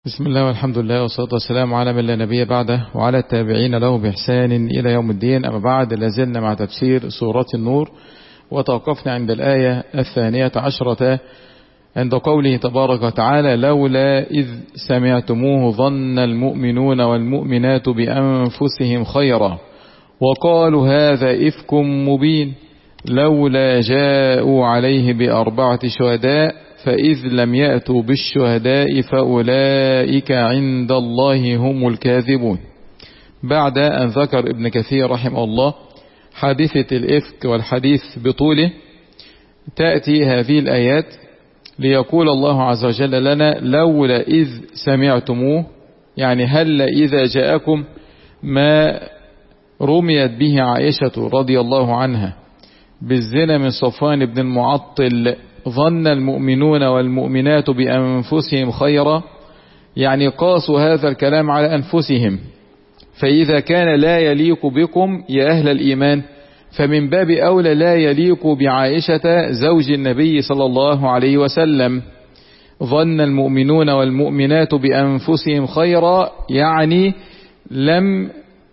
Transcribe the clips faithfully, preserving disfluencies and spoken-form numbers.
بسم الله والحمد لله والصلاة والسلام على من لا نبي بعده وعلى التابعين له بإحسان إلى يوم الدين. أما بعد، لازلنا مع تفسير سورة النور، وتوقفنا عند الآية الثانية عشرة عند قوله تبارك وتعالى: لولا إذ سمعتموه ظن المؤمنون والمؤمنات بأنفسهم خيرا وقالوا هذا إفك مبين لولا جاءوا عليه بأربعة شهداء فإذ لم يأتوا بالشهداء فأولئك عند الله هم الكاذبون. بعد أن ذكر ابن كثير رحمه الله حادثة الإفك والحديث بطوله، تأتي هذه الآيات ليقول الله عز وجل لنا: لولا إذ سمعتموه، يعني هل إذا جاءكم ما رميت به عائشة رضي الله عنها بالزنا من صفوان بن المعطل ظن المؤمنون والمؤمنات بأنفسهم خيرا، يعني قاسوا هذا الكلام على أنفسهم، فإذا كان لا يليق بكم يا أهل الإيمان فمن باب أولى لا يليق بعائشة زوج النبي صلى الله عليه وسلم. ظن المؤمنون والمؤمنات بأنفسهم خيرا، يعني لم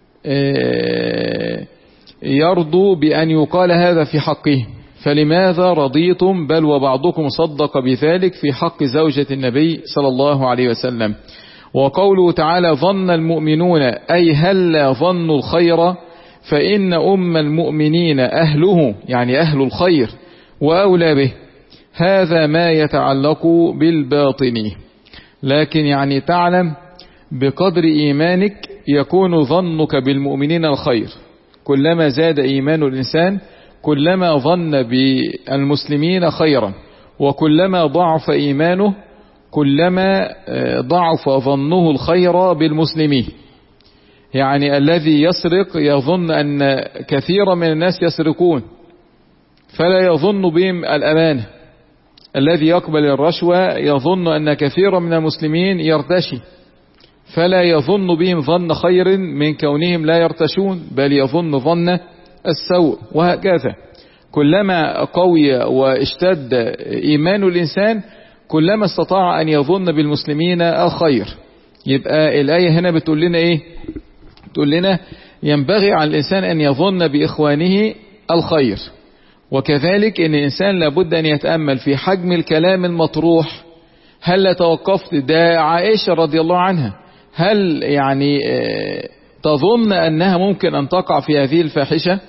يرضوا بأن يقال هذا في حقه، فلماذا رضيتم بل وبعضكم صدق بذلك في حق زوجة النبي صلى الله عليه وسلم. وقوله تعالى ظن المؤمنون، أي هل ظنوا الخير، فإن أم المؤمنين أهله، يعني أهل الخير وأولى به. هذا ما يتعلق بالباطن، لكن يعني تعلم بقدر إيمانك يكون ظنك بالمؤمنين الخير. كلما زاد إيمان الإنسان كلما ظن بالمسلمين خيرا، وكلما ضعف إيمانه كلما ضعف ظنه الخير بالمسلمين. يعني الذي يسرق يظن أن كثيرا من الناس يسرقون فلا يظن بهم الأمانة، الذي يقبل الرشوة يظن أن كثيرا من المسلمين يرتشي فلا يظن بهم ظن خير من كونهم لا يرتشون، بل يظن ظن السوء. وهكذا كلما قوي واشتد إيمان الإنسان كلما استطاع أن يظن بالمسلمين الخير. يبقى الآية هنا بتقول لنا إيه؟ بتقول لنا ينبغي على الإنسان أن يظن بإخوانه الخير، وكذلك أن الإنسان لابد أن يتأمل في حجم الكلام المطروح. هل توقفت ده عائشة رضي الله عنها، هل يعني تظن أنها ممكن أن تقع في هذه الفاحشة؟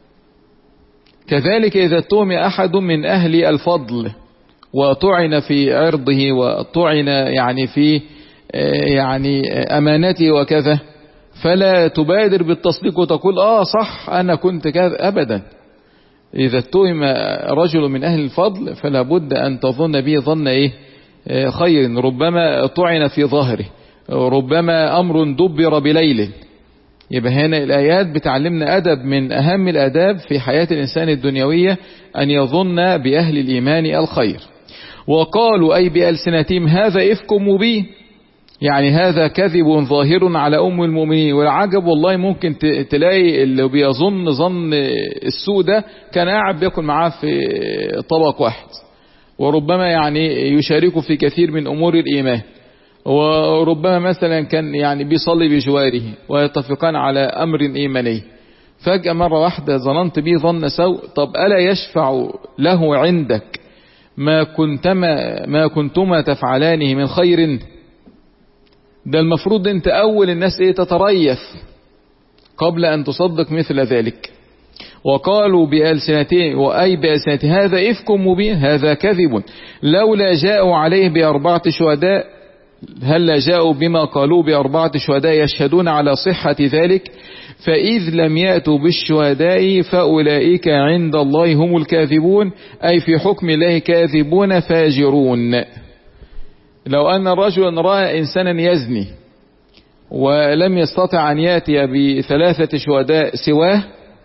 كذلك إذا اتهم أحد من أهل الفضل وطعن في عرضه وطعن يعني في يعني أمانته وكذا، فلا تبادر بالتصديق وتقول آه صح أنا كنت كذا، أبدا. إذا اتهم رجل من أهل الفضل فلا بد أن تظن به ظن إيه؟ خير. ربما طعن في ظهره، ربما أمر دبر بليل. يبقى هنا الآيات بتعلمنا أدب من أهم الأداب في حياة الإنسان الدنيوية، أن يظن بأهل الإيمان الخير. وقالوا أي بألسنتهم هذا إفك مبين، يعني هذا كذب ظاهر على أم المؤمنين. والعجب والله ممكن تلاقي اللي بيظن ظن السوء ده كان قاعد بياكل معاه في طبق واحد، وربما يعني يشاركه في كثير من أمور الإيمان، وربما مثلا كان يعني بيصلي بجواره ويتفقان على أمر إيماني، فجأة مرة واحدة ظننت به ظن سوء. طب ألا يشفع له عندك ما كنتما ما كنتما تفعلانه من خير؟ ده المفروض انت أول الناس ايه تتريث قبل أن تصدق مثل ذلك. وقالوا بألسنتهم، وأي بألسنتهم هذا إفك مبين، هذا كذب لولا جاءوا عليه بأربعة شهداء. هل جاءوا بما قالوا بأربعة شهداء يشهدون على صحة ذلك؟ فإذ لم يأتوا بالشهداء فأولئك عند الله هم الكاذبون، أي في حكم الله كاذبون فاجرون. لو أن رجلا رأى إنسانا يزني ولم يستطع أن يأتي بثلاثة شهداء سواه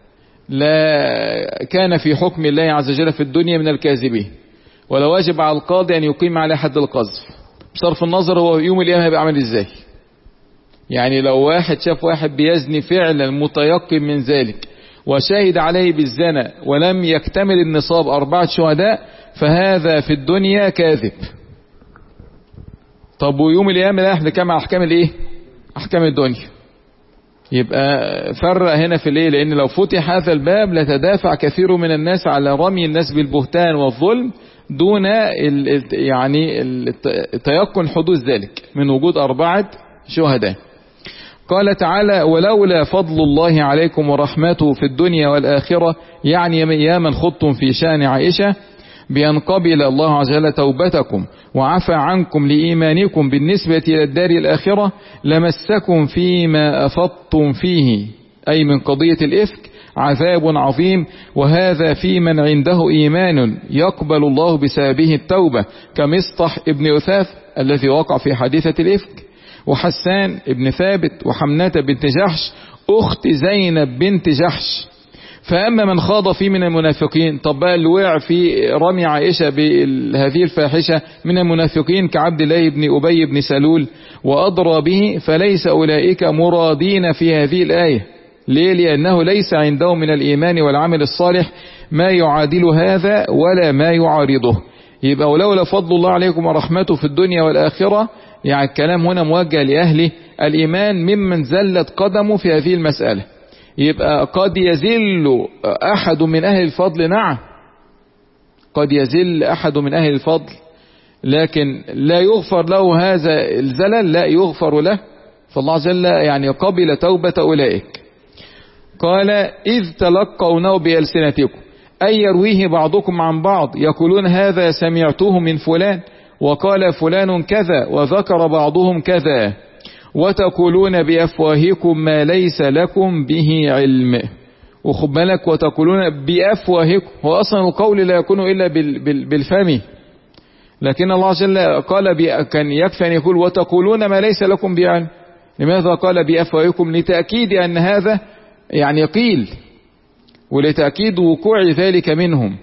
لا كان في حكم الله عز وجل في الدنيا من الكاذبين، ولو واجب على القاضي أن يقيم عليه حد القذف، بصرف النظر هو يوم القيامة هيبقى عامل ازاي. يعني لو واحد شاف واحد بيزني فعلا متيقن من ذلك وشاهد عليه بالزنا ولم يكتمل النصاب أربعة شهداء، فهذا في الدنيا كاذب. طب ويوم القيامة لا احنا كما احكام الايه؟ احكام الدنيا. يبقى فرق هنا في الايه؟ لان لو فتح هذا الباب لتدافع كثير من الناس على رمي الناس بالبهتان والظلم دون ال يعني التيقن حدوث ذلك من وجود أربعة شهداء. قال تعالى: ولولا فضل الله عليكم ورحمته في الدنيا والآخرة، يعني يا من خضتم في شأن عائشة بأن قبل الله عز وجل توبتكم وعفى عنكم لإيمانكم بالنسبة إلى الدار الآخرة لمسكم فيما أفضتم فيه، أي من قضية الإفك، عذاب عظيم، وهذا في من عنده إيمان يقبل الله بسببه التوبة، كمصطح ابن أثاث الذي وقع في حادثة الإفك، وحسان ابن ثابت، وحمنة بنت جحش أخت زينب بنت جحش. فأما من خاض فيه من المنافقين، طب بقى اللي وقع في رمي عائشة بهذه الفاحشة من المنافقين كعبد الله بن أبي بن سلول وأضرى به، فليس أولئك مرادين في هذه الآية. ليه؟ لأنه ليس عندهم من الإيمان والعمل الصالح ما يعادل هذا ولا ما يعارضه. يبقى ولولا فضل الله عليكم ورحمته في الدنيا والآخرة، يعني الكلام هنا موجه لأهل الإيمان ممن زلت قدمه في هذه المسألة. يبقى قد يزل أحد من أهل الفضل، نعم قد يزل أحد من أهل الفضل، لكن لا يغفر له هذا الزلل، لا يغفر له، فالله عز وجل يعني قبل توبة أولئك. قال: إذ تلقونه بألسنتكم، أي يرويه بعضكم عن بعض، يقولون هذا سمعته من فلان وقال فلان كذا وذكر بعضهم كذا، وتقولون بأفواهكم ما ليس لكم به علم. وخد بالك، وتقولون بأفواهكم، هو أصلا القول لا يكون إلا بالفم، لكن الله عز وجل قال كان يكفي أن يقول وتقولون ما ليس لكم به علم. لماذا قال بأفواهكم؟ لتأكيد أن هذا يعني قيل، ولتأكيد وقوع ذلك منهم.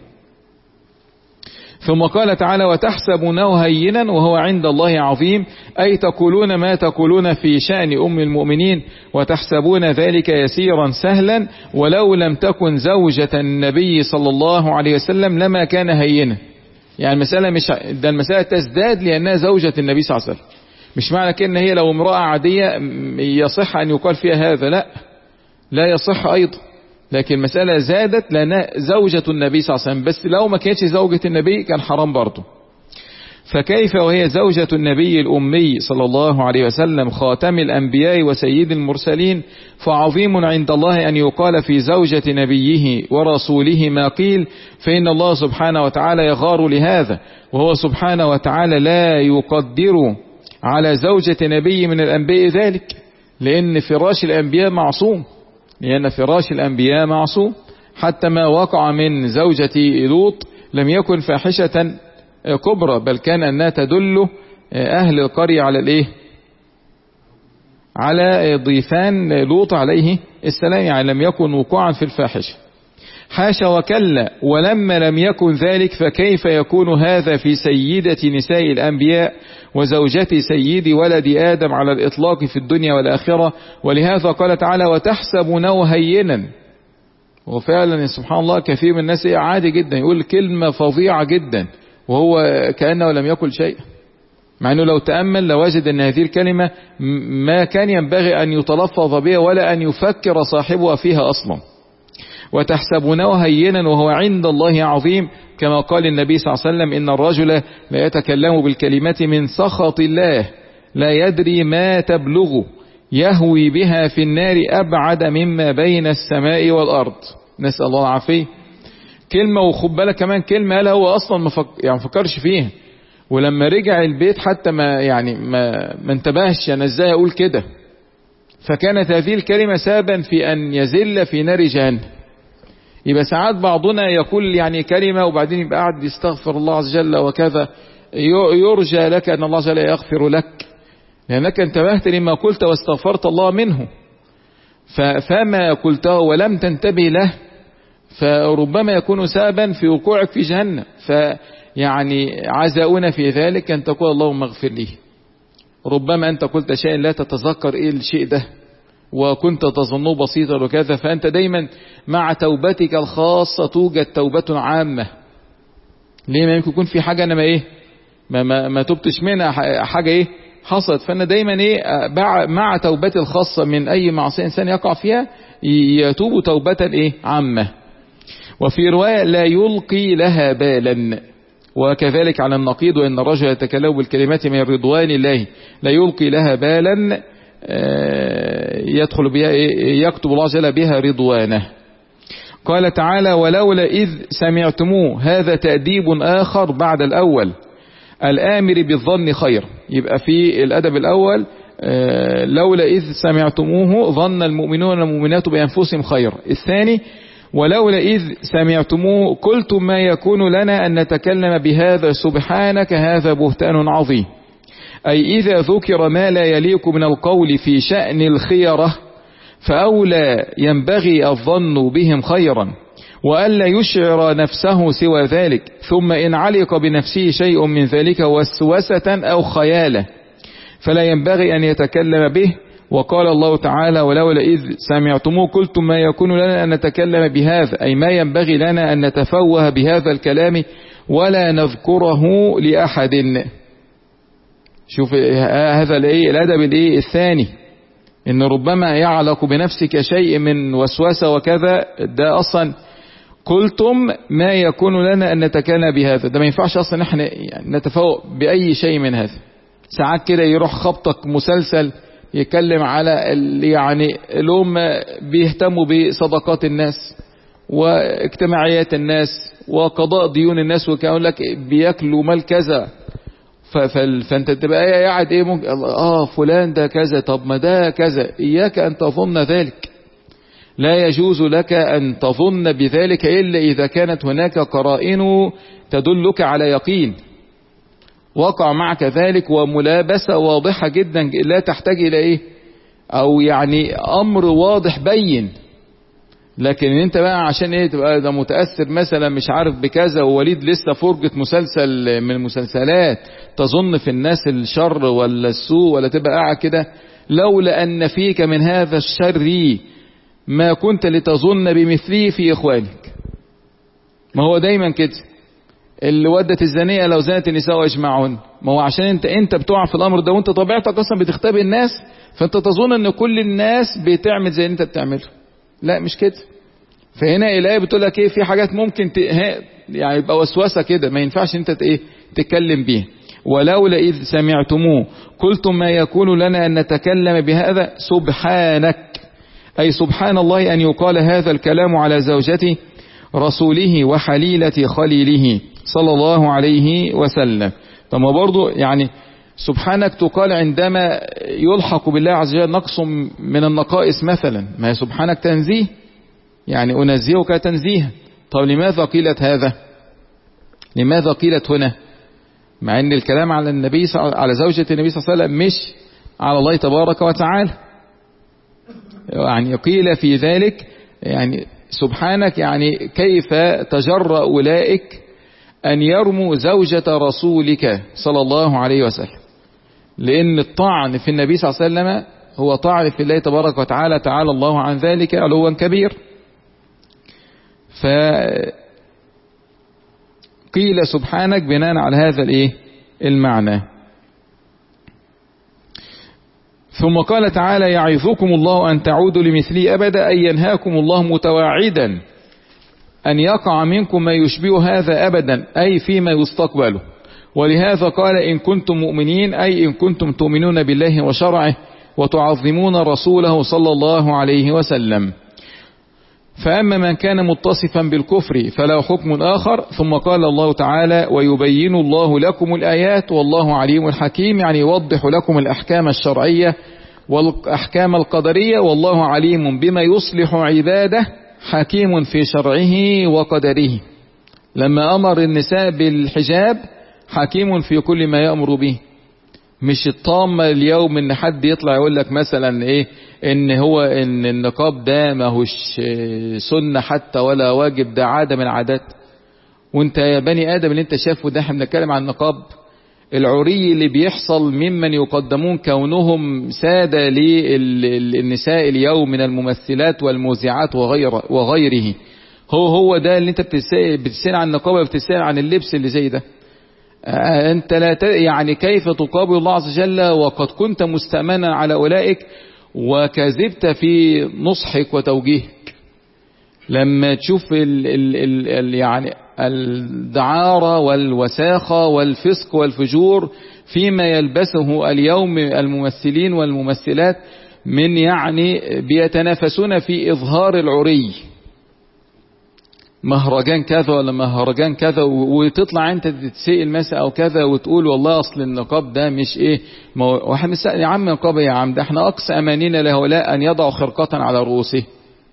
ثم قال تعالى: وتحسبونه هينا وهو عند الله عظيم، أي تقولون ما تقولون في شأن أم المؤمنين وتحسبون ذلك يسيرا سهلا، ولو لم تكن زوجة النبي صلى الله عليه وسلم لما كان هينا. يعني المسألة مش ده، المسألة تزداد لأنها زوجة النبي صلى الله عليه وسلم، مش معنى كأن هي لو امرأة عادية يصح أن يقال فيها هذا، لا لا يصح أيضا، لكن المسألة زادت لأنها زوجة النبي صلى الله عليه وسلم، بس لو ما كانتش زوجة النبي كان حرام برضه. فكيف وهي زوجة النبي الأمي صلى الله عليه وسلم خاتم الأنبياء وسيد المرسلين، فعظيم عند الله أن يقال في زوجة نبيه ورسوله ما قيل، فإن الله سبحانه وتعالى يغار لهذا، وهو سبحانه وتعالى لا يقدر على زوجة نبي من الأنبياء ذلك، لأن فراش الأنبياء معصوم، لأن فراش الأنبياء معصوم. حتى ما وقع من زوجة لوط لم يكن فاحشة كبرى، بل كان أنها تدل أهل القرية على الإيه؟ على ضيفان لوط عليه السلام، يعني لم يكن وقوعا في الفاحشة. حاشا وكلا، ولما لم يكن ذلك فكيف يكون هذا في سيدة نساء الأنبياء وزوجة سيد ولد آدم على الإطلاق في الدنيا والآخرة. ولهذا قال تعالى: وتحسبونه هينا. وفعلا سبحان الله كثير من الناس عادي جدا يقول كلمة فظيعة جدا وهو كأنه لم يقل شيء، مع أنه لو تأمل لوجد أن هذه الكلمة ما كان ينبغي أن يتلفظ بها ولا أن يفكر صاحبها فيها أصلا. وتحسبونه هينا وهو عند الله عظيم، كما قال النبي صلى الله عليه وسلم: إن الرجل لا يتكلم بالكلمة من سخط الله لا يدري ما تبلغ يهوي بها في النار أبعد مما بين السماء والأرض. نسأل الله العافية. كلمة، وخد بالك كمان كلمة قالها هو أصلا ما فك... يعني فكرش فيها، ولما رجع البيت حتى ما يعني ما, ما انتبهش أنا إزاي أقول كده، فكانت هذه الكلمة سببا في أن يزل في نار جهنم. يبقى ساعات بعضنا يقول يعني كلمة وبعدين يبقى قاعد يستغفر الله عز وجل وكذا، يرجى لك أن الله عز وجل يغفر لك لأنك انتبهت لما قلت واستغفرت الله منه، فما قلته ولم تنتبه له فربما يكون سببا في وقوعك في جهنم. فيعني عزاؤنا في ذلك أن تقول اللهم اغفر لي. ربما أنت قلت شيء لا تتذكر إيه الشيء ده وكنت تظنه بسيطا وكذا، فأنت دايما مع توبتك الخاصة توجد توبة عامة. ليه؟ ما يمكن يكون في حاجة أنا ما إيه ما, ما, ما تبتش منها، حاجة إيه حصلت. فانا دايما ايه مع توبتي الخاصة من اي معصية انسان يقع فيها يتوب توبة ايه عامة. وفي رواية لا يلقي لها بالا، وكذلك على النقيض وان الرجل يتكلم بالكلمات من رضوان الله لا يلقي لها بالا يدخل بها يكتب الله جل بها رضوانه. قال تعالى ولولا إذ سمعتموه، هذا تأديب آخر بعد الأول الآمر بالظن خير. يبقى في الأدب الأول لولا إذ سمعتموه ظن المؤمنون والمؤمنات بأنفسهم خير. الثاني ولولا إذ سمعتموه قلتم ما يكون لنا أن نتكلم بهذا سبحانك هذا بهتان عظيم. أي إذا ذكر ما لا يليق من القول في شأن الخيرة فأولى ينبغي الظن بهم خيرا وألا يشعر نفسه سوى ذلك، ثم إن علق بنفسه شيء من ذلك وسوسة أو خيالة فلا ينبغي أن يتكلم به. وقال الله تعالى ولولا إذ سمعتموه قلتم ما يكون لنا أن نتكلم بهذا، أي ما ينبغي لنا أن نتفوه بهذا الكلام ولا نذكره لأحد. شوف هذا الايه الادب الايه الثاني، ان ربما يعلق بنفسك شيء من وسوسه وكذا، ده اصلا قلتم ما يكون لنا ان نتكلم بهذا، ده ما ينفعش اصلا احنا يعني نتفوق باي شيء من هذا. ساعات كده يروح خبطك مسلسل يتكلم على يعني اللي هم بيهتموا بصدقات الناس واجتماعيات الناس وقضاء ديون الناس، وكأقول لك بياكلوا مال كذا، فانت تبقى قاعد ايه ممكن اه فلان ده كذا، طب ما ده كذا. اياك ان تظن ذلك، لا يجوز لك ان تظن بذلك الا اذا كانت هناك قرائن تدلك على يقين وقع معك ذلك وملابسة واضحة جدا لا تحتاج الى ايه او يعني امر واضح بين. لكن انت بقى عشان ايه تبقى ده متأثر مثلا مش عارف بكذا ووليد لسه فرجة مسلسل من المسلسلات تظن في الناس الشر ولا السوء، ولا تبقى قاعد كده لولا ان فيك من هذا الشر ما كنت لتظن بمثله في اخوانك. ما هو دايما كده اللي ودت الزانية لو زانت النساء اجمعون، ما هو عشان انت انت بتقع في الامر ده وانت طبيعتك اصلا بتختبئ الناس، فانت تظن ان كل الناس بتعمل زي انت بتعمله. لا مش كده. فهنا الآية بتقول لك ايه في حاجات ممكن ت... يعني يبقى وسوسة كده ما ينفعش انت ايه تتكلم بيها. ولولا إذ سمعتموه قلتم ما يكون لنا أن نتكلم بهذا سبحانك، أي سبحان الله أن يقال هذا الكلام على زوجته رسوله وحليلة خليله صلى الله عليه وسلم. طب ما برضو يعني سبحانك تقال عندما يلحق بالله عز وجل نقص من النقائص مثلا، ما هي سبحانك تنزيه يعني أنزهك تنزيها. طب لماذا قيلت هذا؟ لماذا قيلت هنا؟ مع ان الكلام على النبي على زوجة النبي صلى الله عليه وسلم مش على الله تبارك وتعالى. يعني قيل في ذلك يعني سبحانك يعني كيف تجرأ أولئك أن يرموا زوجة رسولك صلى الله عليه وسلم، لأن الطعن في النبي صلى الله عليه وسلم هو طعن في الله تبارك وتعالى، تعالى الله عن ذلك علوا كبير. فقيل سبحانك بناء على هذا الايه المعنى. ثم قال تعالى يعظكم الله أن تعودوا لمثله أبدا، أي ينهاكم الله متواعدا أن يقع منكم ما يشبه هذا أبدا، أي فيما يستقبله. ولهذا قال إن كنتم مؤمنين، أي إن كنتم تؤمنون بالله وشرعه وتعظمون رسوله صلى الله عليه وسلم. فأما من كان متصفا بالكفر فله حكم آخر. ثم قال الله تعالى ويبين الله لكم الآيات والله عليم حكيم، يعني يوضح لكم الأحكام الشرعية والأحكام القدرية، والله عليم بما يصلح عباده حكيم في شرعه وقدره. لما أمر النساء بالحجاب حكيم في كل ما يأمر به. مش الطامة اليوم ان حد يطلع يقول لك مثلا ايه ان هو ان النقاب ده ما هوش سنة حتى ولا واجب، ده عادة من العادات. وانت يا بني ادم اللي انت شافه ده، احنا بنتكلم عن النقاب العري اللي بيحصل ممن يقدمون كونهم سادة للنساء اليوم من الممثلات والمذيعات وغير وغيره. هو هو ده اللي انت بتسأل عن النقاب، بتسأل عن اللبس اللي زي ده. أنت لا ت... يعني كيف تقابل الله عز وجل وقد كنت مستأمنا على أولئك وكذبت في نصحك وتوجيهك؟ لما تشوف ال... ال... ال... ال... يعني الدعارة والوساخة والفسق والفجور فيما يلبسه اليوم الممثلين والممثلات، من يعني بيتنافسون في إظهار العري، مهرجان كذا ولا مهرجان كذا، وتطلع انت تتسئل مثلا او كذا وتقول والله اصل النقاب ده مش ايه، واحد مسأل يا عم نقاب يا عم، ده احنا اقصى امانينا لهؤلاء ان يضعوا خرقة على رؤوسه،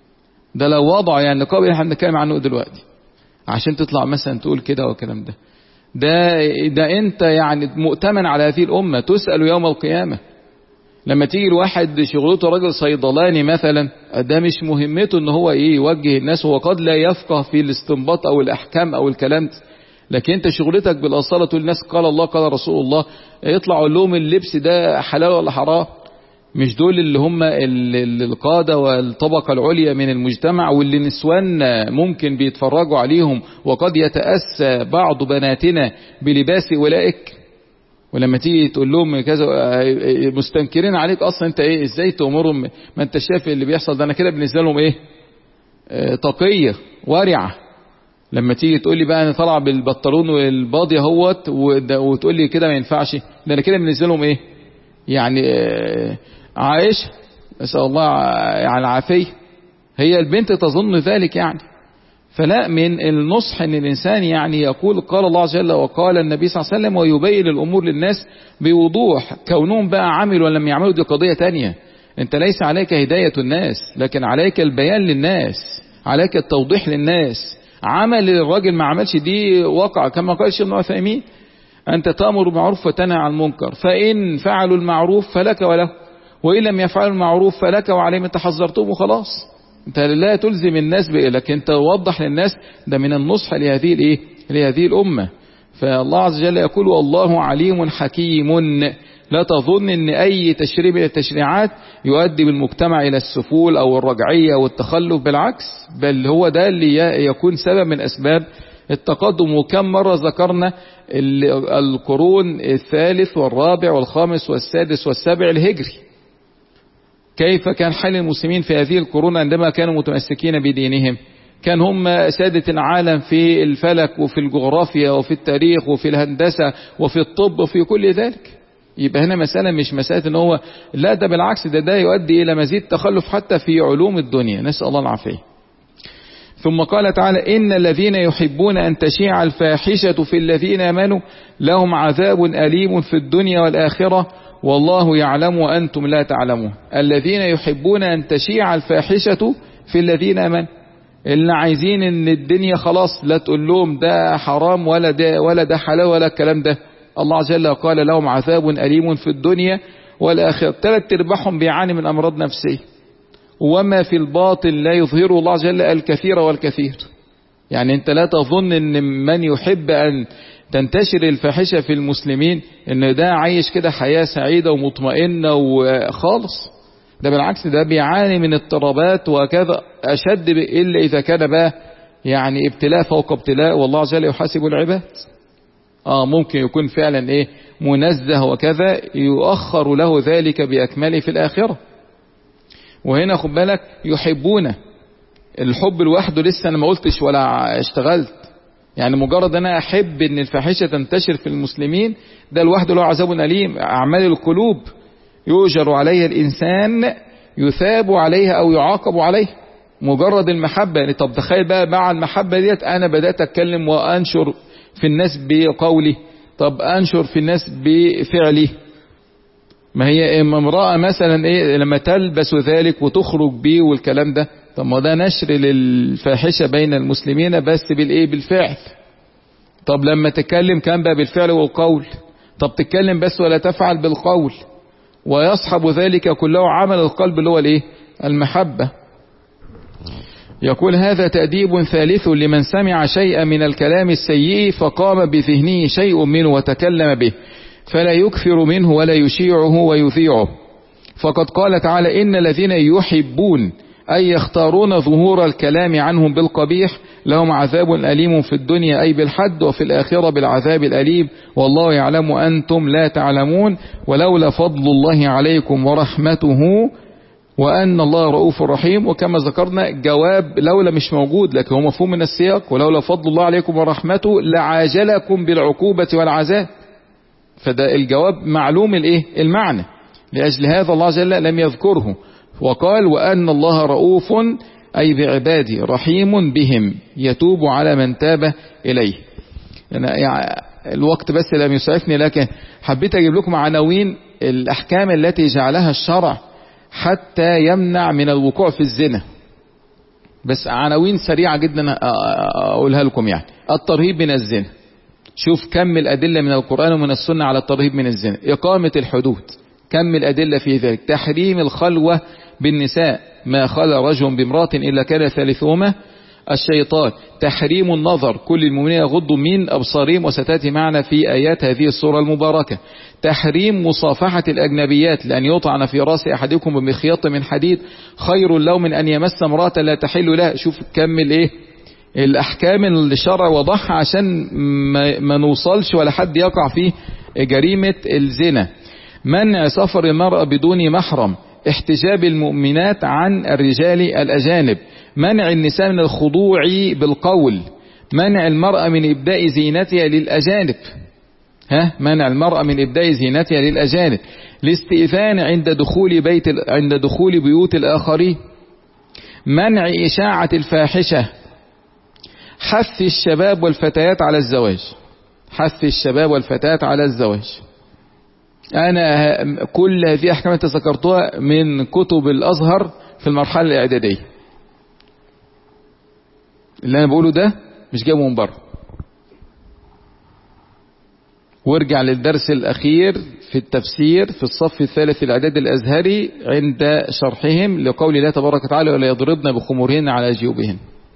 ده لو وضعوا يعني النقاب اللي احنا بنتكلم عنه دلوقتي عشان تطلع مثلا تقول كده والكلام ده، ده ده انت يعني مؤتمن على هذه الامة، تسأل يوم القيامة. لما تيجي الواحد شغلته راجل صيدلاني مثلا، ده مش مهمته ان هو ايه يوجه الناس، هو قد لا يفقه في الاستنباط او الاحكام او الكلام ده، لكن انت شغلتك بالاصاله تقول الناس قال الله قال رسول الله، يطلعوا لهم اللبس ده حلال ولا حرام. مش دول اللي هم القاده والطبقه العليا من المجتمع، واللي نسوان ممكن بيتفرجوا عليهم وقد يتأسى بعض بناتنا بلباس اولئك، ولما تيجي تقول لهم كذا مستنكرين عليك اصلا، انت ايه ازاي تأمرهم؟ ما انت شايف اللي بيحصل ده، انا كده بالنسبه لهم ايه اه تقيه ورعه. لما تيجي تقول لي بقى انا طالع بالبنطلون والباضي اهوت وتقول لي كده ما ينفعش، ده انا كده بالنسبه لهم ايه يعني اه عايش نسأل الله يعني العافيه. هي البنت تظن ذلك يعني. فلا، من النصح ان الانسان يعني يقول قال الله عز وجل وقال النبي صلى الله عليه وسلم، ويبين الامور للناس بوضوح. كونهم بقى عملوا ولم يعملوا دي قضية تانية، انت ليس عليك هداية الناس، لكن عليك البيان للناس، عليك التوضيح للناس. عمل الراجل ما عملش دي وقع كما قال الشيخ ابن عثيمين، انت تأمر بالمعروف وتنهى عن المنكر، فان فعلوا المعروف فلك وله، وان لم يفعلوا المعروف فلك وعليهم، انت حذرتهم وخلاص. انت لا تلزم الناس بإيه، لكن انت توضح للناس، ده من النصح لهذه الايه لهذه الامه. فالله عز وجل يقول والله عليم حكيم. لا تظن ان اي تشريع من التشريعات يؤدي بالمجتمع الى السفول او الرجعيه والتخلف، بالعكس، بل هو ده اللي يكون سبب من اسباب التقدم. وكم مره ذكرنا القرون الثالث والرابع والخامس والسادس والسابع الهجري، كيف كان حال المسلمين في هذه القرون عندما كانوا متمسكين بدينهم؟ كان هم سادة العالم في الفلك وفي الجغرافيا وفي التاريخ وفي الهندسة وفي الطب وفي كل ذلك. يبقى هنا مسألة مش مسألة ان هو لا، ده بالعكس، ده ده يؤدي الى مزيد تخلف حتى في علوم الدنيا، نسأل الله العافية. ثم قال تعالى إن الذين يحبون أن تشيع الفاحشة في الذين آمنوا لهم عذاب أليم في الدنيا والآخرة والله يعلم وأنتم لا تعلمون. الذين يحبون أن تشيع الفاحشة في الذين آمنوا، اللي عايزين ان الدنيا خلاص لا تقول لهم ده حرام ولا ده ولا ده حلال ولا الكلام ده. الله عز وجل قال لهم عذاب أليم في الدنيا والآخرة. ثلاث ارباعهم بيعاني من أمراض نفسية، وما في الباطل لا يظهره الله عز وجل الكثير والكثير. يعني انت لا تظن ان من يحب ان تنتشر الفاحشة في المسلمين ان ده عايش كده حياة سعيدة ومطمئنة وخالص، ده بالعكس، ده بيعاني من اضطرابات وكذا اشد، الا اذا كان بقى يعني ابتلاء فوق ابتلاء، والله عز وجل يحاسب العباد. اه ممكن يكون فعلا ايه منزه وكذا، يؤخر له ذلك باكمله في الاخرة. وهنا خد بالك يحبون، الحب لوحده لسه انا ما قلتش ولا اشتغلت، يعني مجرد انا احب ان الفاحشة تنتشر في المسلمين ده لوحده له عذاب أليم. اعمال القلوب يؤجر عليها الانسان، يثاب عليها او يعاقب عليها. مجرد المحبة يعني، طب تخيل بقى مع المحبة ديت انا بدأت اتكلم وانشر في الناس بقولي، طب انشر في الناس بفعلي. ما هي امرأة مثلا ايه لما تلبس ذلك وتخرج بيه والكلام ده، طب ما ده نشر للفاحشة بين المسلمين بس بالايه بالفعل. طب لما تتكلم كان بقى بالفعل والقول، طب تتكلم بس ولا تفعل بالقول، ويصحب ذلك كله عمل القلب اللي هو الايه المحبة. يقول هذا تأديب ثالث لمن سمع شيئا من الكلام السيء فقام بذهنه شيء منه وتكلم به، فلا يكثر منه ولا يشيعه ويذيعه. فقد قال تعالى إن الذين يحبون أي يختارون ظهور الكلام عنهم بالقبيح لهم عذاب أليم في الدنيا أي بالحد وفي الآخرة بالعذاب الأليم والله يعلم أنتم لا تعلمون ولولا فضل الله عليكم ورحمته وأن الله رؤوف رحيم. وكما ذكرنا جواب لولا مش موجود لكن هو مفهوم من السياق ولولا فضل الله عليكم ورحمته لعاجلكم بالعقوبة والعذاب، فده الجواب معلوم الايه المعنى، لأجل هذا الله جل لم يذكره وقال وأن الله رؤوف أي بعبادي رحيم بهم يتوب على من تاب إليه. يعني الوقت بس لم يسعفني لكن حبيت أجيب لكم عناوين الأحكام التي جعلها الشرع حتى يمنع من الوقوع في الزنا، بس عناوين سريعة جدا أقولها لكم. يعني الترهيب من الزنا، شوف كم الأدلة من القرآن ومن السنة على الترهيب من الزنا. إقامة الحدود، كم الأدلة في ذلك. تحريم الخلوة بالنساء، ما خلى رجل بامرأة إلا كان ثالثهما الشيطان. تحريم النظر، كل المؤمنين يغضوا من أبصارهم وستأتي معنا في آيات هذه السورة المباركة. تحريم مصافحة الأجنبيات، لأن يطعن في رأس أحدكم بمخيط من حديد خير له من أن يمس امرأة لا تحل له. شوف كم الإيه الأحكام اللي الشرع وضعها عشان ما, ما نوصلش ولا حد يقع في جريمة الزنا. منع سفر المرأة بدون محرم، احتجاب المؤمنات عن الرجال الأجانب، منع النساء من الخضوع بالقول، منع المرأة من إبداء زينتها للأجانب، ها منع المرأة من إبداء زينتها للأجانب، الاستئذان عند دخول بيت عند دخول بيوت الآخرين، منع إشاعة الفاحشة، حث الشباب والفتيات على الزواج، حث الشباب والفتيات على الزواج. أنا كل هذه أحكام تذكرتها من كتب الأزهر في المرحلة الإعدادية. اللي أنا بقوله ده مش جايبه من بره. وارجع للدرس الأخير في التفسير في الصف الثالث الإعداد الأزهري عند شرحهم لقول الله تبارك وتعالى ولا يضربن بخمورهن على جيوبهن.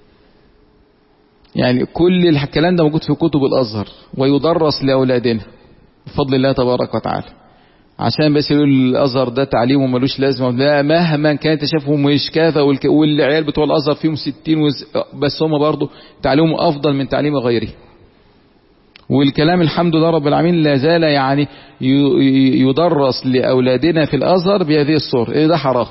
يعني كل الكلام ده موجود في كتب الأزهر ويدرس لأولادنا بفضل الله تبارك وتعالى. عشان بس يقول الأزهر ده تعليمه ملوش لازمة، لا مهما كانت شافهم مش كذا، والعيال بتوع الأزهر فيهم ستين بس هم برضو تعليمهم أفضل من تعليم غيره. والكلام الحمد لله رب العالمين لا زال يعني يدرس لأولادنا في الأزهر بهذه الصورة. إيه ده حرام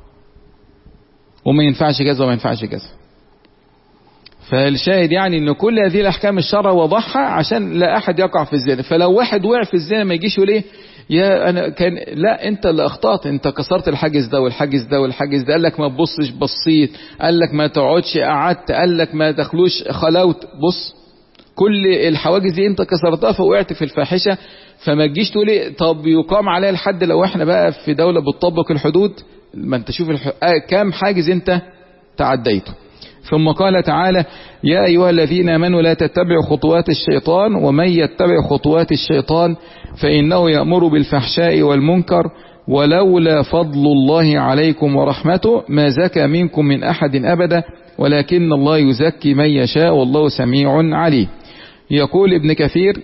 وما ينفعش كذا وما ينفعش كذا. فالشاهد يعني ان كل هذه الاحكام الشرع وضعها عشان لا احد يقع في الزنا. فلو واحد وقع في الزنا ما يجيش يقول ايه يا انا كان، لا انت اللي اخطأت، انت كسرت الحاجز ده والحاجز ده والحاجز ده. قال لك ما تبصش بصيت، قال لك ما تقعدش قعدت، قال لك ما دخلوش خلوت. بص كل الحواجز دي انت كسرتها فوقعت في الفاحشة. فما تجيش تقول ايه طب يقام عليها الحد لو احنا بقى في دولة بتطبق الحدود. ما انت شوف الح... آه كام حاجز انت تعديته. ثم قال تعالى يا أيها الذين آمنوا لا تتبعوا خطوات الشيطان ومن يتبع خطوات الشيطان فإنه يأمر بالفحشاء والمنكر ولولا فضل الله عليكم ورحمته ما زكى منكم من أحد أبدا ولكن الله يزكي من يشاء والله سميع عليم. يقول ابن كثير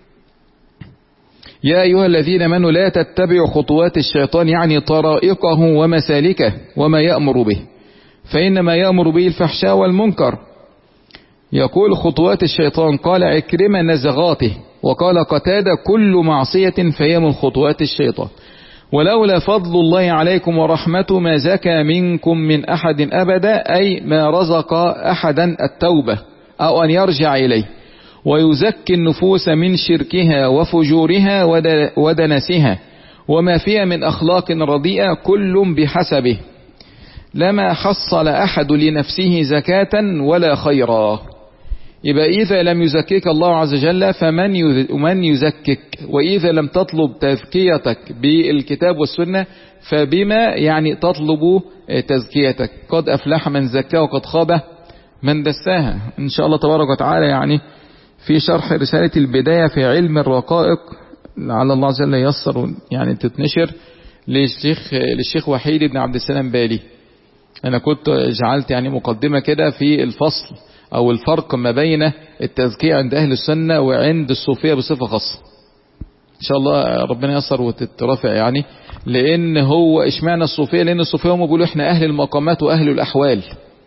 يا أيها الذين آمنوا لا تتبعوا خطوات الشيطان يعني طرائقه ومسالكه وما يأمر به، فإنما يأمر به الفحشاء والمنكر. يقول خطوات الشيطان قال عكرمة نزغاته، وقال قتادة كل معصية فهي من خطوات الشيطان. ولولا فضل الله عليكم ورحمته ما زكى منكم من أحد أبدا أي ما رزق أحدا التوبة أو أن يرجع إليه ويزكي النفوس من شركها وفجورها ودنسها وما فيها من أخلاق رديئة كل بحسبه لما حصل أحد لنفسه زكاة ولا خيرا. يبقى إذا لم يزكيك الله عز وجل فمن من يزكك، وإذا لم تطلب تزكيتك بالكتاب والسنة فبما يعني تطلب تزكيتك. قد أفلح من زكاه وقد خاب من دساها. إن شاء الله تبارك وتعالى يعني في شرح رسالة البداية في علم الرقائق لعل الله عز وجل ييسر يعني تتنشر للشيخ للشيخ وحيد بن عبد السلام بالي. أنا كنت جعلت يعني مقدمة كده في الفصل أو الفرق ما بين التزكية عند أهل السنة وعند الصوفية بصفة خاصة. ان شاء الله ربنا ييسر وتترفع يعني. لان هو اشمعنى الصوفيه؟ لان الصوفيه هم بيقولوا احنا اهل المقامات واهل الاحوال،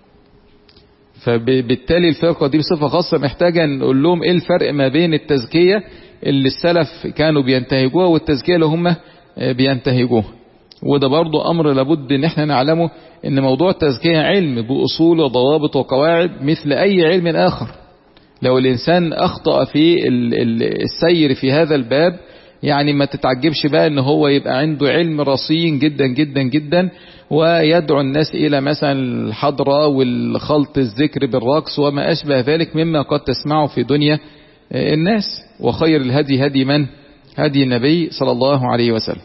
فبالتالي الفرقه دي بصفه خاصه محتاجه نقول لهم ايه الفرق ما بين التزكيه اللي السلف كانوا بينتهجوها والتزكيه اللي هم بينتهجوها. وده برضو امر لابد ان احنا نعلمه، ان موضوع التزكيه علم باصول وضوابط وقواعد مثل اي علم اخر. لو الانسان اخطأ في السير في هذا الباب يعني ما تتعجبش بقى ان هو يبقى عنده علم رصين جدا جدا جدا ويدعو الناس الى مثلا الحضرة والخلط الذكر بالرقص وما اشبه ذلك مما قد تسمعه في دنيا الناس. وخير الهدي هدي من؟ هدي النبي صلى الله عليه وسلم.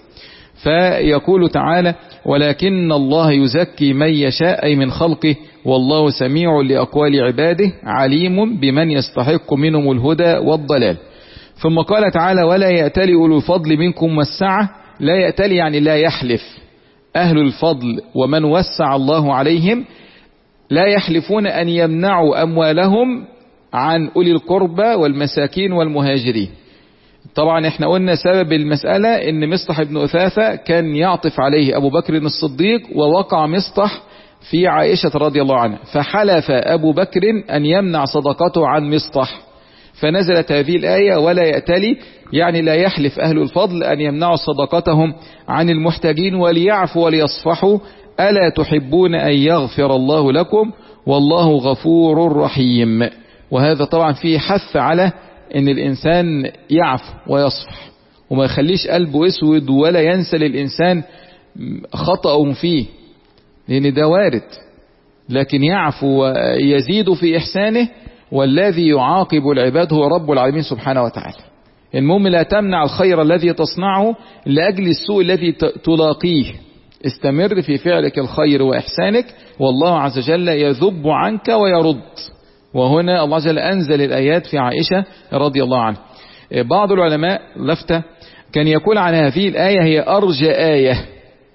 فيقول تعالى ولكن الله يزكي من يشاء أي من خلقه والله سميع لأقوال عباده عليم بمن يستحق منهم الهدى والضلال. ثم قال تعالى ولا يأتلي أولو الفضل منكم والسعة. لا يأتلي يعني لا يحلف. أهل الفضل ومن وسع الله عليهم لا يحلفون أن يمنعوا أموالهم عن أولي القربى والمساكين والمهاجرين. طبعا احنا قلنا سبب المسألة ان مصطح بن أثاثة كان يعطف عليه أبو بكر الصديق ووقع مصطح في عائشة رضي الله عنها، فحلف أبو بكر أن يمنع صدقته عن مصطح، فنزلت هذه الآية ولا يأتلي يعني لا يحلف أهل الفضل أن يمنعوا صدقتهم عن المحتاجين وليعفوا وليصفحوا ألا تحبون أن يغفر الله لكم والله غفور رحيم. وهذا طبعا فيه حث على ان الانسان يعفو ويصفح وما يخليش قلبه اسود ولا ينسى للانسان خطأه فيه، لان ده وارد، لكن يعفو ويزيد في احسانه والذي يعاقب العباد هو رب العالمين سبحانه وتعالى. المهم لا تمنع الخير الذي تصنعه لأجل السوء الذي تلاقيه. استمر في فعلك الخير وإحسانك والله عز وجل يذب عنك ويرد. وهنا الله عز وجل أنزل الآيات في عائشة رضي الله عنها. بعض العلماء لفتة كان يقول عن هذه الآية هي أرجى آية،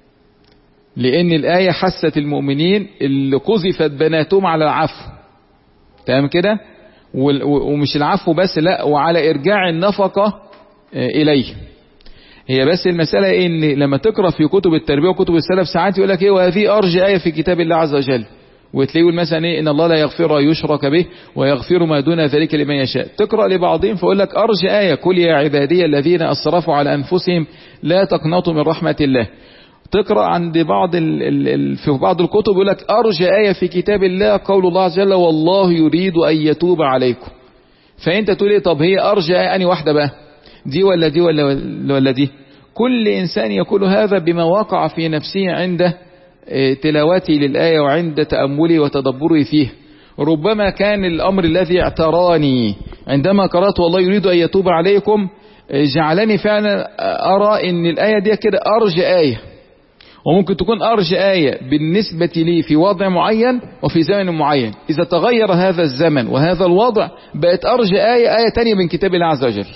لأن الآية حست المؤمنين اللي قذفت بناتهم على العفو، تمام كده، ومش العفو بس، لا، وعلى إرجاع النفقة إليه. هي بس المسألة إن لما تقرأ في كتب التربية وكتب السلف ساعات يقول لك إيه وهذه أرجى آية في كتاب الله عز وجل، وتلاقيه يقول مثلا إيه إن الله لا يغفر يشرك به ويغفر ما دون ذلك لمن يشاء. تقرأ لبعضهم فيقول لك أرجى آية قل يا عبادي الذين أسرفوا على أنفسهم لا تقنطوا من رحمة الله. تقرأ عند بعض ال ال ال في بعض الكتب يقول لك أرجى آية في كتاب الله قول الله عز وجل والله يريد أن يتوب عليكم. فأنت تقول إيه طب هي أرجى آية أني واحدة بقى، دي ولا دي ولا ولا دي؟ كل إنسان يقول هذا بما وقع في نفسه عند تلاوته للآية وعند تأمله وتدبره فيه. ربما كان الأمر الذي اعتراني عندما قرأت والله يريد أن يتوب عليكم جعلني فعلا أرى أن الآية دي كده أرجى آية، وممكن تكون أرجى آية بالنسبة لي في وضع معين وفي زمن معين. إذا تغير هذا الزمن وهذا الوضع بقت أرجى آية آية تانية من كتاب الله عز وجل.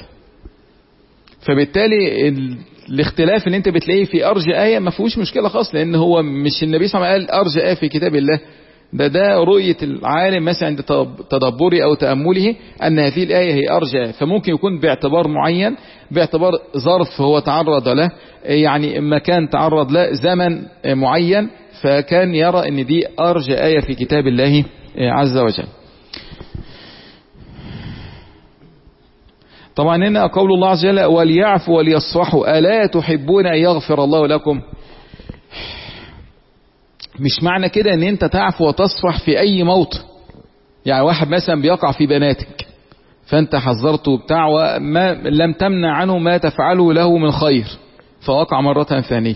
فبالتالي الاختلاف اللي انت بتلاقيه في أرجى آية ما فيهوش مشكلة خاص، لأن هو مش النبي صلى الله عليه وسلم قال أرجى آية في كتاب الله، ده ده رؤية العالم مثلا عند تدبره أو تأمله أن هذه الآية هي أرجى آية. فممكن يكون باعتبار معين، باعتبار ظرف هو تعرض له، يعني مكان تعرض له، زمن معين، فكان يرى أن دي أرجى آية في كتاب الله عز وجل. طبعا هنا قول الله عز وجل وليعفوا وليصفحوا ألا تحبون أن يغفر الله لكم. مش معنى كده ان انت تعفو وتصفح في اي موطن. يعني واحد مثلا بيقع في بناتك فانت حذرته بتاع وما لم تمنع عنه ما تفعله له من خير فوقع مرة ثانية،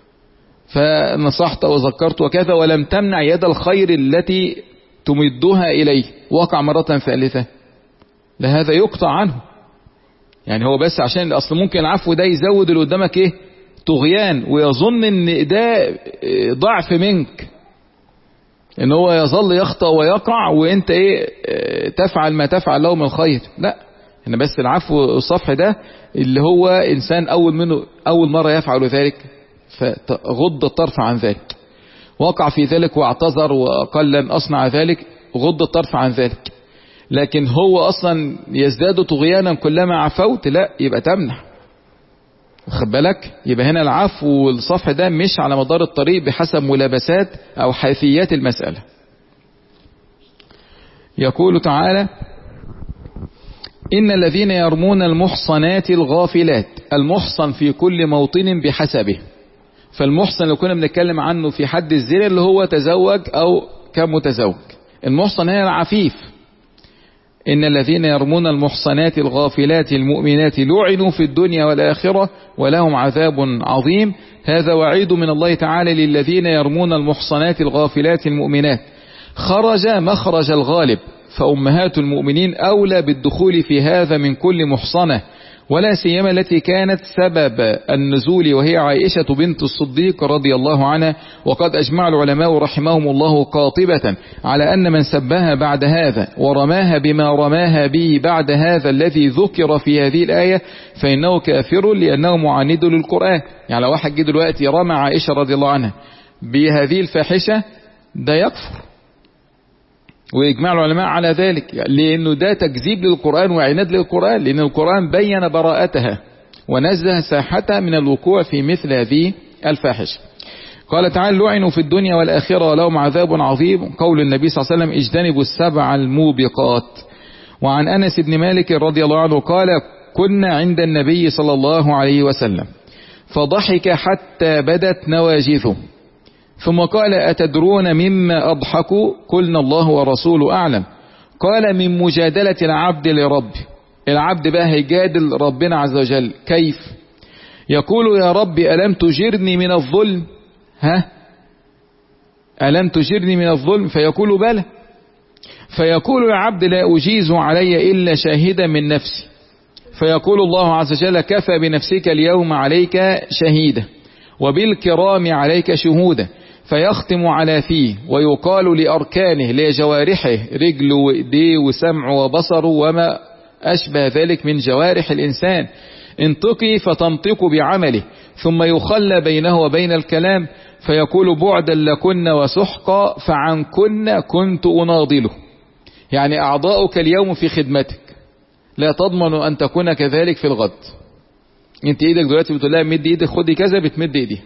فنصحت وذكرت وكذا ولم تمنع يد الخير التي تمدها إليه وقع مرة ثالثة، لهذا يقطع عنه. يعني هو بس عشان اصل ممكن العفو ده يزود اللي قدامك ايه طغيان ويظن ان ده ضعف منك، ان هو يظل يخطأ ويقع وانت ايه تفعل ما تفعل له من الخير. لا، ان بس العفو والصفح ده اللي هو انسان اول منه اول مرة يفعل ذلك فغض الطرف عن ذلك، وقع في ذلك واعتذر وقال لن اصنع ذلك، غض الطرف عن ذلك. لكن هو اصلا يزداد طغيانا كلما عفوت، لا، يبقى تمنح. واخد بالك؟ يبقى هنا العفو والصفح ده مش على مدار الطريق بحسب ملابسات او حيثيات المسألة. يقول تعالى: إن الذين يرمون المحصنات الغافلات. المحصن في كل موطن بحسبه. فالمحصن اللي كنا بنتكلم عنه في حد الزنا اللي هو تزوج أو كان متزوج. المحصن هي العفيف. إن الذين يرمون المحصنات الغافلات المؤمنات لعنوا في الدنيا والآخرة ولهم عذاب عظيم. هذا وعيد من الله تعالى للذين يرمون المحصنات الغافلات المؤمنات. خرج مخرج الغالب، فأمهات المؤمنين أولى بالدخول في هذا من كل محصنة، ولا سيما التي كانت سبب النزول وهي عائشة بنت الصديق رضي الله عنها. وقد أجمع العلماء رحمهم الله قاطبة على أن من سبها بعد هذا ورماها بما رماها به بعد هذا الذي ذكر في هذه الآية فإنه كافر، لأنه معاند للقرآن. يعني لو واحد جه دلوقتي رمى عائشة رضي الله عنها بهذه الفاحشة ده يكفر، ويجمع العلماء على ذلك، لأنه ده تكذيب للقرآن وعناد للقرآن، لأن القرآن بين براءتها ونزه ساحتها من الوقوع في مثل هذه الفاحشة. قال تعالى: لعنوا في الدنيا والآخرة ولهم عذاب عظيم. قول النبي صلى الله عليه وسلم: اجتنبوا السبع الموبقات. وعن أنس بن مالك رضي الله عنه قال: كنا عند النبي صلى الله عليه وسلم فضحك حتى بدت نواجذه، ثم قال: أتدرون مما أضحكوا؟ قلنا: الله ورسوله أعلم. قال: من مجادلة العبد لربه. العبد بقى هيجادل ربنا عز وجل كيف؟ يقول: يا رب ألم تجرني من الظلم؟ ها ألم تجرني من الظلم؟ فيقول: بلى. فيقول العبد: لا أجيز علي إلا شاهدا من نفسي. فيقول الله عز وجل: كفى بنفسك اليوم عليك شهيدا وبالكرام عليك شهودا. فيختم على فيه ويقال لأركانه لجوارحه، رجل وإيديه وسمع وبصر وما أشبه ذلك من جوارح الإنسان: انطقي، فتنطق بعمله، ثم يخلى بينه وبين الكلام فيقول: بعدا لكن وسحقا فعنكن كنت أناضله. يعني أعضاؤك اليوم في خدمتك، لا تضمن أن تكون كذلك في الغد. انت ايدك دلوقتي بتقول لها مد ايدك خدي كذا، بتمد ايديها.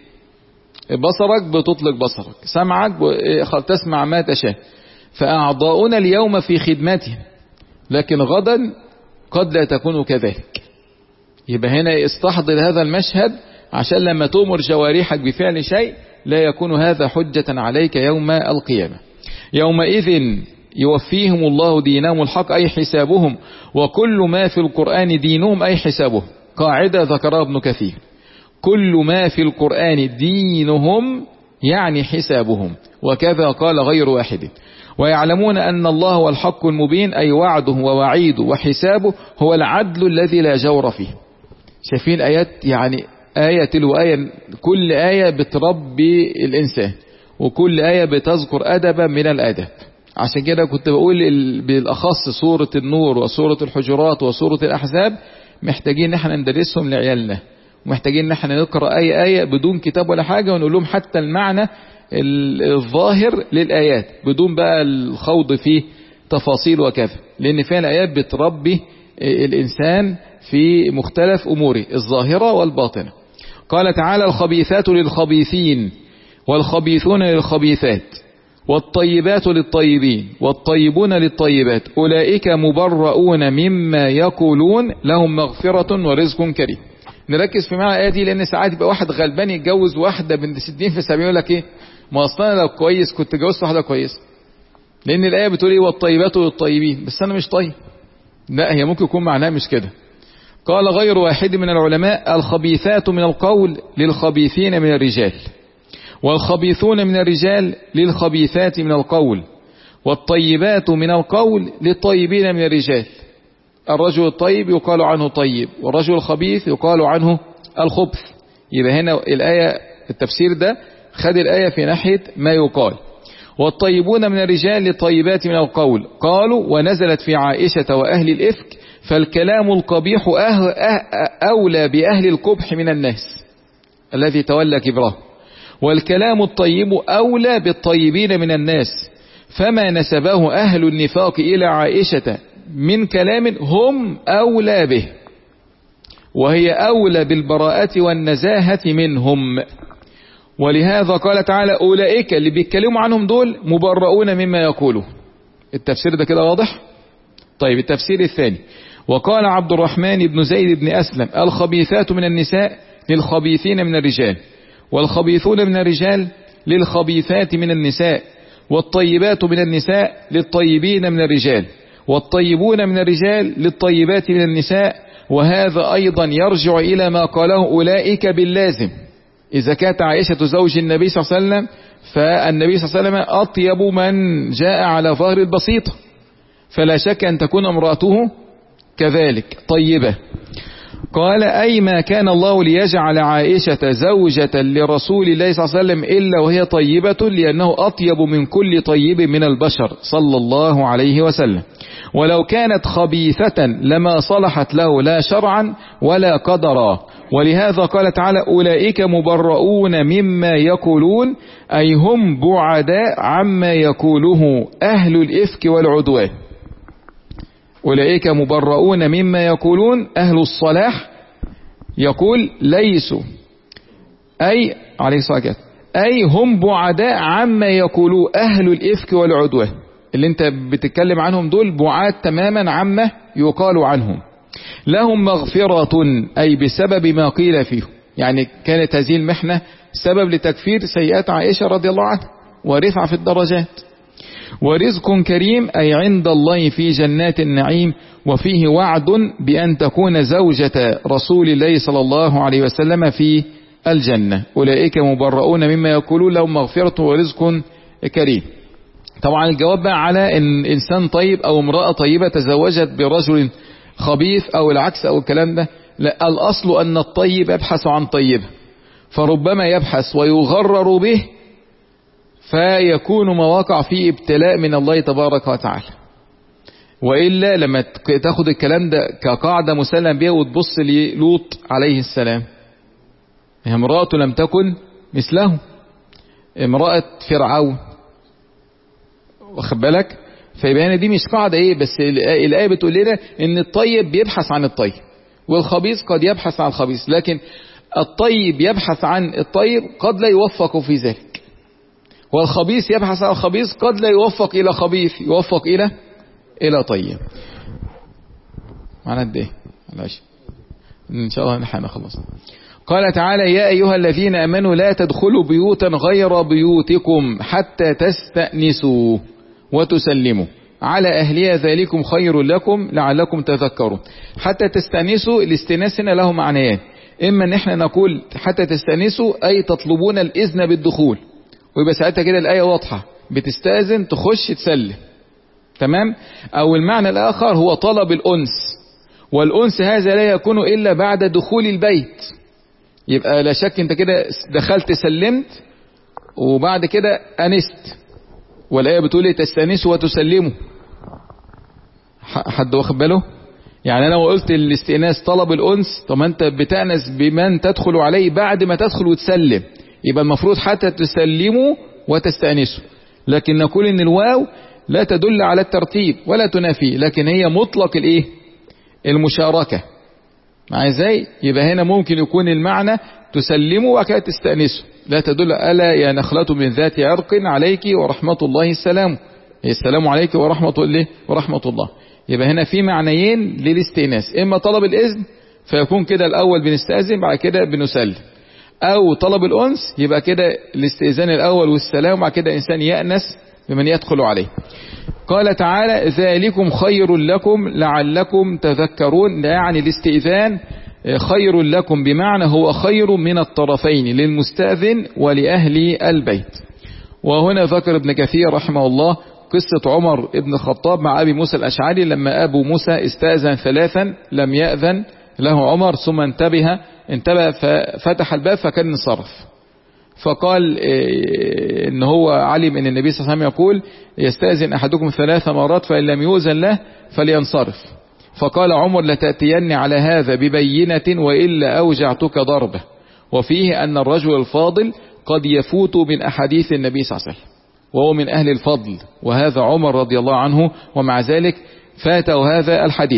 بصرك بتطلق بصرك، سمعك تسمع ما تشاء. فأعضاؤنا اليوم في خدمته، لكن غدا قد لا تكون كذلك. يبقى هنا استحضر هذا المشهد عشان لما تؤمر جوارحك بفعل شيء لا يكون هذا حجة عليك يوم القيامة. يومئذ يوفيهم الله دينهم الحق أي حسابهم، وكل ما في القرآن دينهم أي حسابهم. قاعدة ذكرها ابن كثير: كل ما في القرآن دينهم يعني حسابهم، وكذا قال غير واحد. ويعلمون أن الله هو الحق المبين أي وعده ووعيده وحسابه هو العدل الذي لا جور فيه. شايفين آيات؟ يعني آية تلو آية، كل آية بتربي الإنسان وكل آية بتذكر أدبا من الأدب. عشان كده كنت بقول بالأخص سورة النور وسورة الحجرات وسورة الأحزاب محتاجين نحن ندرسهم لعيالنا، ومحتاجين نحن نقرأ أي آية بدون كتاب ولا حاجة ونقول لهم حتى المعنى الظاهر للآيات بدون بقى الخوض فيه تفاصيل وكذا، لأن فيها الآيات بتربي الإنسان في مختلف أموره الظاهرة والباطنة. قال تعالى: الخبيثات للخبيثين والخبيثون للخبيثات والطيبات للطيبين والطيبون للطيبات أولئك مبرؤون مما يقولون لهم مغفرة ورزق كريم. نركز في معنى الآية دي، لأن ساعات يبقى واحد غلبان يتجوز واحدة بنت ستين في سبعين يقول لك إيه؟ ما أصلا لو كويس كنت جوزت واحدة كويس، لأن الآية بتقول إيه؟ والطيبات للطيبين، بس أنا مش طيب. لا، هي ممكن يكون معناها مش كده. قال غير واحد من العلماء: الخبيثات من القول للخبيثين من الرجال، والخبيثون من الرجال للخبيثات من القول، والطيبات من القول للطيبين من الرجال. الرجل الطيب يقال عنه طيب، والرجل الخبيث يقال عنه الخبث. يبقى هنا الآية التفسير ده خد الآية في ناحية ما يقال. والطيبون من الرجال للطيبات من القول. قالوا: ونزلت في عائشة وأهل الإفك، فالكلام القبيح أه أه أولى بأهل القبح من الناس الذي تولى كبره، والكلام الطيب أولى بالطيبين من الناس، فما نسبه أهل النفاق إلى عائشة من كلام هم أولى به. وهي أولى بالبراءة والنزاهة منهم. ولهذا قال تعالى أولئك اللي بيتكلموا عنهم دول مبرؤون مما يقولوا. التفسير ده كده واضح؟ طيب التفسير الثاني، وقال عبد الرحمن بن زيد بن أسلم الخبيثات من النساء للخبيثين من الرجال، والخبيثون من الرجال للخبيثات من النساء، والطيبات من النساء للطيبين من الرجال، والطيبون من الرجال للطيبات من النساء. وهذا أيضا يرجع إلى ما قاله أولئك باللازم. إذا كانت عائشة زوج النبي صلى الله عليه وسلم فالنبي صلى الله عليه وسلم أطيب من جاء على ظهر البسيطة، فلا شك أن تكون امرأته كذلك طيبة. قال أي ما كان الله ليجعل عائشة زوجة لرسول الله صلى الله عليه وسلم إلا وهي طيبة، لأنه أطيب من كل طيب من البشر صلى الله عليه وسلم. ولو كانت خبيثة لما صلحت له لا شرعا ولا قدرا. ولهذا قال تعالى أولئك مبرؤون مما يقولون، أي هم بعداء عما يقوله أهل الإفك والعدوان. أولئك مبرؤون مما يقولون أهل الصلاح، يقول ليسوا أي عليه الصلاة والسلام أي هم بعداء عما يقولوا أهل الإفك والعدوان. اللي انت بتتكلم عنهم دول بعاد تماما عما يقال عنهم. لهم مغفرة أي بسبب ما قيل فيه، يعني كانت هذه المحنة سبب لتكفير سيئات عائشة رضي الله عنها ورفع في الدرجات. ورزق كريم أي عند الله في جنات النعيم، وفيه وعد بأن تكون زوجة رسول الله صلى الله عليه وسلم في الجنة. أولئك مبرؤون مما يقولون لهم مغفرة ورزق كريم. طبعا الجواب بقى على ان انسان طيب او امرأة طيبة تزوجت برجل خبيث او العكس او الكلام ده، لا، الاصل ان الطيب يبحث عن طيبة، فربما يبحث ويغرر به فيكون ما وقع فيه ابتلاء من الله تبارك وتعالى. وإلا لما تاخد الكلام ده كقاعدة مسلم بها وتبص للوط عليه السلام، امرأة لم تكن مثله، امرأة فرعون، واخد بالك؟ فيبقى دي مش قاعدة ايه، بس الآية بتقول لنا ان الطيب بيبحث عن الطيب والخبيث قد يبحث عن الخبيث، لكن الطيب يبحث عن الطيب قد لا يوفق في ذلك، والخبيث يبحث عن الخبيث قد لا يوفق الى خبيث، يوفق الى الى طيب. معنا قد ايه؟ معلش ان شاء الله نحن خلصنا. قال تعالى يا أيها الذين آمنوا لا تدخلوا بيوتا غير بيوتكم حتى تستأنسوا وتسلموا على أهلها ذلكم خير لكم لعلكم تذكرون. حتى تستأنسوا، الاستئناس هنا له معنيان، إما أن احنا نقول حتى تستأنسوا أي تطلبون الإذن بالدخول، ويبقى ساعتها كده الآية واضحة، بتستأذن تخش تسلم، تمام؟ أو المعنى الآخر هو طلب الأنس، والأنس هذا لا يكون إلا بعد دخول البيت. يبقى لا شك انت كده دخلت سلمت وبعد كده أنست، والآية بتقول لي تستأنسوا وتسلموا. حد واخد باله؟ يعني أنا وقلت الاستئناس طلب الأنس، طب انت بتأنس بمن تدخل عليه بعد ما تدخل وتسلم، يبقى المفروض حتى تسلموا وتستأنسوا. لكن نقول ان الواو لا تدل على الترتيب ولا تنافي، لكن هي مطلق الايه؟ المشاركة. معايا ازاي؟ يبقى هنا ممكن يكون المعنى تسلموا وكذا تستأنسوا، لا تدل ألا يا نخلة من ذات عرق عليك ورحمة الله السلام، السلام عليك ورحمة الله ورحمة الله. يبقى هنا في معنيين للاستئناس، إما طلب الإذن فيكون كده الأول بنستأذن بعد كده بنسلم، أو طلب الأنس يبقى كده الاستئذان الأول والسلام بعد كده إنسان يأنس بمن يدخل عليه. قال تعالى ذلكم خير لكم لعلكم تذكرون، يعني الاستئذان خير لكم بمعنى هو خير من الطرفين للمستأذن ولأهل البيت. وهنا ذكر ابن كثير رحمه الله قصة عمر ابن الخطاب مع أبي موسى الأشعري، لما أبو موسى استأذن ثلاثا لم يأذن له عمر، ثم انتبه انتبه ففتح الباب فكان انصرف، فقال ان هو علم ان النبي صلى الله عليه وسلم يقول يستأذن احدكم ثلاث مرات فإن لم يؤذن له فلينصرف. فقال عمر لتأتين على هذا ببينة وإلا أوجعتك ضربة. وفيه أن الرجل الفاضل قد يفوت من أحاديث النبي صلى الله عليه وسلم وهو من أهل الفضل، وهذا عمر رضي الله عنه، ومع ذلك فاته هذا الحديث.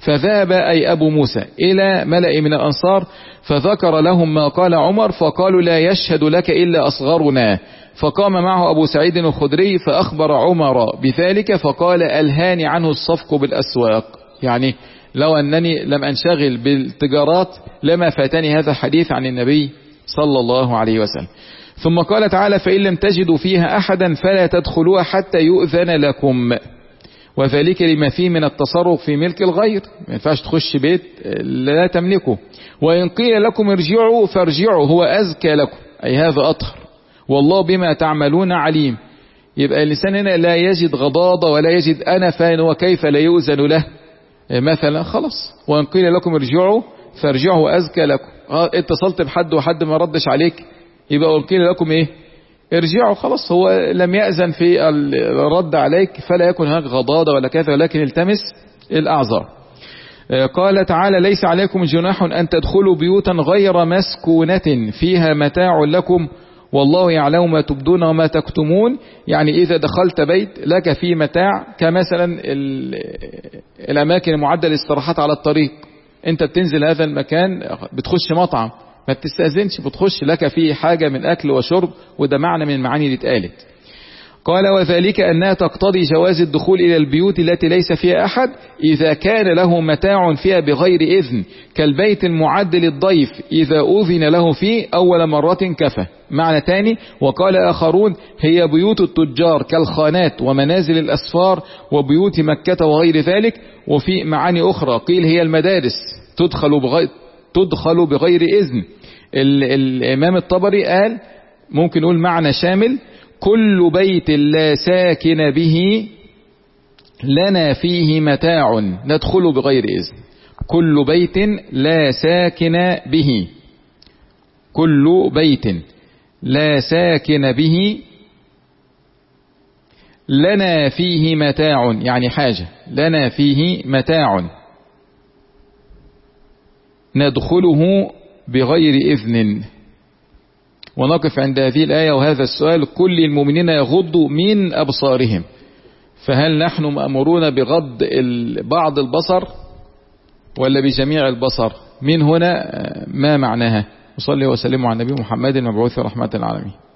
فذهب أي أبو موسى إلى ملأ من الأنصار فذكر لهم ما قال عمر فقالوا لا يشهد لك إلا أصغرنا. فقام معه أبو سعيد الخدري فأخبر عمر بذلك فقال ألهاني عنه الصفق بالأسواق. يعني لو أنني لم أنشغل بالتجارات لما فاتني هذا الحديث عن النبي صلى الله عليه وسلم. ثم قال تعالى فإن لم تجدوا فيها أحدا فلا تدخلوها حتى يؤذن لكم، وذلك لما فيه من التصرف في ملك الغير، ما ينفعش تخش بيت لا تملكه. وإن قيل لكم ارجعوا فارجعوا هو أزكى لكم، أي هذا أطهر، والله بما تعملون عليم. يبقى اللسان هنا لا يجد غضاضة ولا يجد أنفا وكيف لا يؤذن له مثلا، خلاص. وإن قيل لكم ارجعوا فارجعوا أزكى لكم. اه اتصلت بحد وحد ما ردش عليك يبقى وإن قيل لكم ايه ارجعوا، خلاص هو لم يأذن في الرد عليك فلا يكن هناك غضاضة ولا كذا، ولكن التمس الأعذار. قال تعالى ليس عليكم جناح أن تدخلوا بيوتا غير مسكونة فيها متاع لكم والله يعلم ما تبدون وما تكتمون. يعني إذا دخلت بيت لك فيه متاع كمثلا الأماكن المعدة للاستراحات على الطريق، أنت بتنزل هذا المكان بتخش مطعم ما بتستأذنش، بتخش لك فيه حاجة من أكل وشرب، وده معنى من المعاني اللي اتقالت. قال وذلك أنها تقتضي جواز الدخول إلى البيوت التي ليس فيها أحد إذا كان له متاع فيها بغير إذن، كالبيت المعد للضيف إذا أذن له فيه أول مرة كفى. معنى تاني وقال آخرون هي بيوت التجار كالخانات ومنازل الأسفار وبيوت مكة وغير ذلك. وفي معاني أخرى قيل هي المدارس تدخل بغير, تدخل بغير إذن. الإمام الطبري قال ممكن نقول معنى شامل كل بيت لا ساكن به لنا فيه متاع ندخل بغير إذن. كل بيت لا ساكن به، كل بيت لا ساكن به لنا فيه متاع، يعني حاجة لنا فيه متاع ندخله بغير إذن. ونقف عند هذه الآية وهذا السؤال كل المؤمنين يغضوا من أبصارهم، فهل نحن مأمورون بغض بعض البصر ولا بجميع البصر؟ من هنا ما معناها؟ وصلي وسلم على النبي محمد المبعوث رحمة العالمين.